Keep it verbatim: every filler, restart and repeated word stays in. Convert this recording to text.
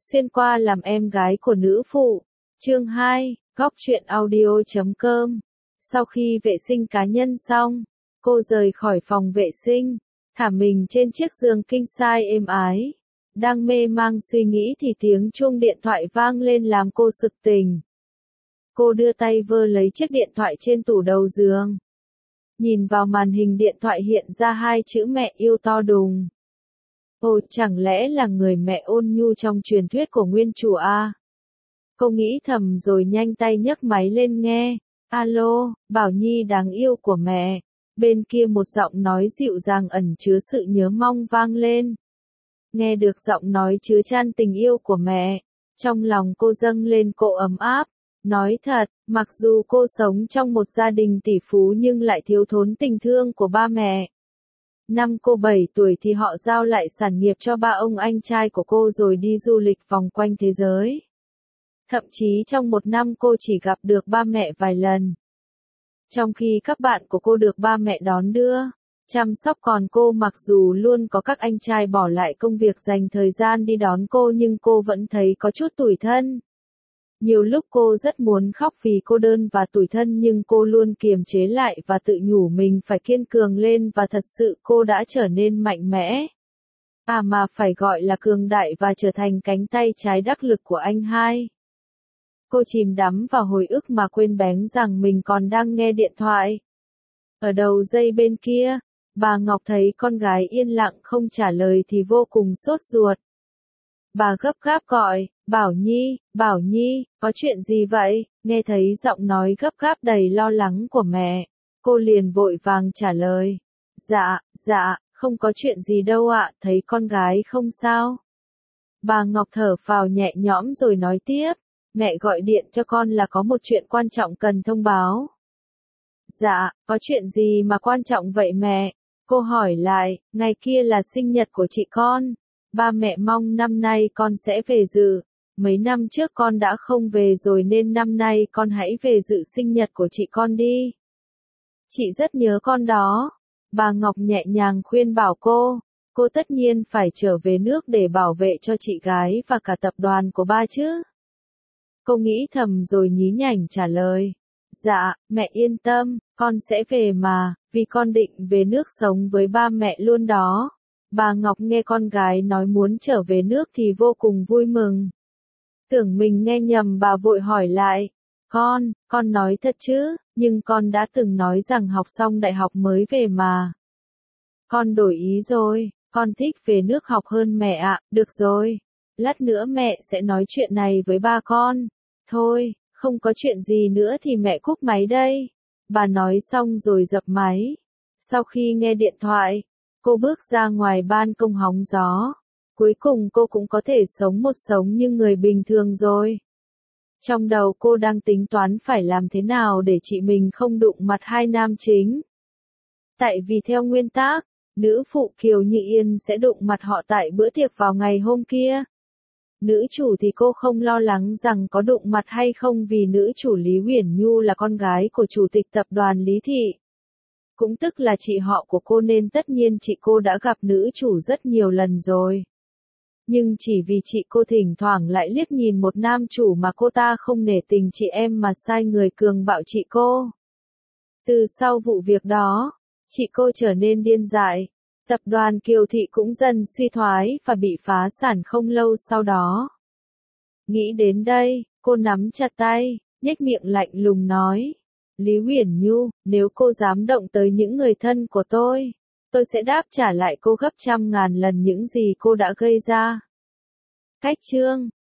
xuyên qua làm em gái của nữ phụ. Chương hai, góc truyện audio chấm com. Sau khi vệ sinh cá nhân xong, cô rời khỏi phòng vệ sinh, thả mình trên chiếc giường king size êm ái. Đang mê mang suy nghĩ thì tiếng chuông điện thoại vang lên làm cô sực tỉnh. Cô đưa tay vơ lấy chiếc điện thoại trên tủ đầu giường. Nhìn vào màn hình điện thoại hiện ra hai chữ mẹ yêu to đùng. Ồ, chẳng lẽ là người mẹ ôn nhu trong truyền thuyết của nguyên chủ à? Cô nghĩ thầm rồi nhanh tay nhấc máy lên nghe. Alo, Bảo Nhi đáng yêu của mẹ. Bên kia một giọng nói dịu dàng ẩn chứa sự nhớ mong vang lên. Nghe được giọng nói chứa chan tình yêu của mẹ, trong lòng cô dâng lên cỗ ấm áp. Nói thật, mặc dù cô sống trong một gia đình tỷ phú nhưng lại thiếu thốn tình thương của ba mẹ. Năm cô bảy tuổi thì họ giao lại sản nghiệp cho ba ông anh trai của cô rồi đi du lịch vòng quanh thế giới. Thậm chí trong một năm cô chỉ gặp được ba mẹ vài lần. Trong khi các bạn của cô được ba mẹ đón đưa, chăm sóc, còn cô mặc dù luôn có các anh trai bỏ lại công việc dành thời gian đi đón cô nhưng cô vẫn thấy có chút tủi thân. Nhiều lúc cô rất muốn khóc vì cô đơn và tủi thân nhưng cô luôn kiềm chế lại và tự nhủ mình phải kiên cường lên và thật sự cô đã trở nên mạnh mẽ. À mà phải gọi là cường đại và trở thành cánh tay trái đắc lực của anh hai. Cô chìm đắm vào hồi ức mà quên bén rằng mình còn đang nghe điện thoại. Ở đầu dây bên kia, bà Ngọc thấy con gái yên lặng không trả lời thì vô cùng sốt ruột. Bà gấp gáp gọi, Bảo Nhi, Bảo Nhi, có chuyện gì vậy? Nghe thấy giọng nói gấp gáp đầy lo lắng của mẹ, cô liền vội vàng trả lời. Dạ, dạ, không có chuyện gì đâu ạ, thấy con gái không sao. Bà Ngọc thở phào nhẹ nhõm rồi nói tiếp, mẹ gọi điện cho con là có một chuyện quan trọng cần thông báo. Dạ, có chuyện gì mà quan trọng vậy mẹ? Cô hỏi lại, ngày kia là sinh nhật của chị con. Ba mẹ mong năm nay con sẽ về dự. Mấy năm trước con đã không về rồi nên năm nay con hãy về dự sinh nhật của chị con đi. Chị rất nhớ con đó. Bà Ngọc nhẹ nhàng khuyên bảo cô. Cô tất nhiên phải trở về nước để bảo vệ cho chị gái và cả tập đoàn của ba chứ. Cô nghĩ thầm rồi nhí nhảnh trả lời. Dạ, mẹ yên tâm, con sẽ về mà, vì con định về nước sống với ba mẹ luôn đó. Bà Ngọc nghe con gái nói muốn trở về nước thì vô cùng vui mừng. Tưởng mình nghe nhầm bà vội hỏi lại. Con, con nói thật chứ, nhưng con đã từng nói rằng học xong đại học mới về mà. Con đổi ý rồi, con thích về nước học hơn mẹ ạ, được rồi. Lát nữa mẹ sẽ nói chuyện này với ba con. Thôi, không có chuyện gì nữa thì mẹ cúp máy đây. Bà nói xong rồi dập máy. Sau khi nghe điện thoại, cô bước ra ngoài ban công hóng gió. Cuối cùng cô cũng có thể sống một sống như người bình thường rồi. Trong đầu cô đang tính toán phải làm thế nào để chị mình không đụng mặt hai nam chính. Tại vì theo nguyên tắc, nữ phụ Kiều Như Yên sẽ đụng mặt họ tại bữa tiệc vào ngày hôm kia. Nữ chủ thì cô không lo lắng rằng có đụng mặt hay không vì nữ chủ Lý Uyển Nhu là con gái của chủ tịch tập đoàn Lý Thị. Cũng tức là chị họ của cô nên tất nhiên chị cô đã gặp nữ chủ rất nhiều lần rồi. Nhưng chỉ vì chị cô thỉnh thoảng lại liếc nhìn một nam chủ mà cô ta không nể tình chị em mà sai người cường bạo chị cô. Từ sau vụ việc đó, chị cô trở nên điên dại. Tập đoàn Kiều Thị cũng dần suy thoái và bị phá sản không lâu sau đó. Nghĩ đến đây, cô nắm chặt tay, nhếch miệng lạnh lùng nói. Lý Uyển Nhu, nếu cô dám động tới những người thân của tôi, tôi sẽ đáp trả lại cô gấp trăm ngàn lần những gì cô đã gây ra. Cách chương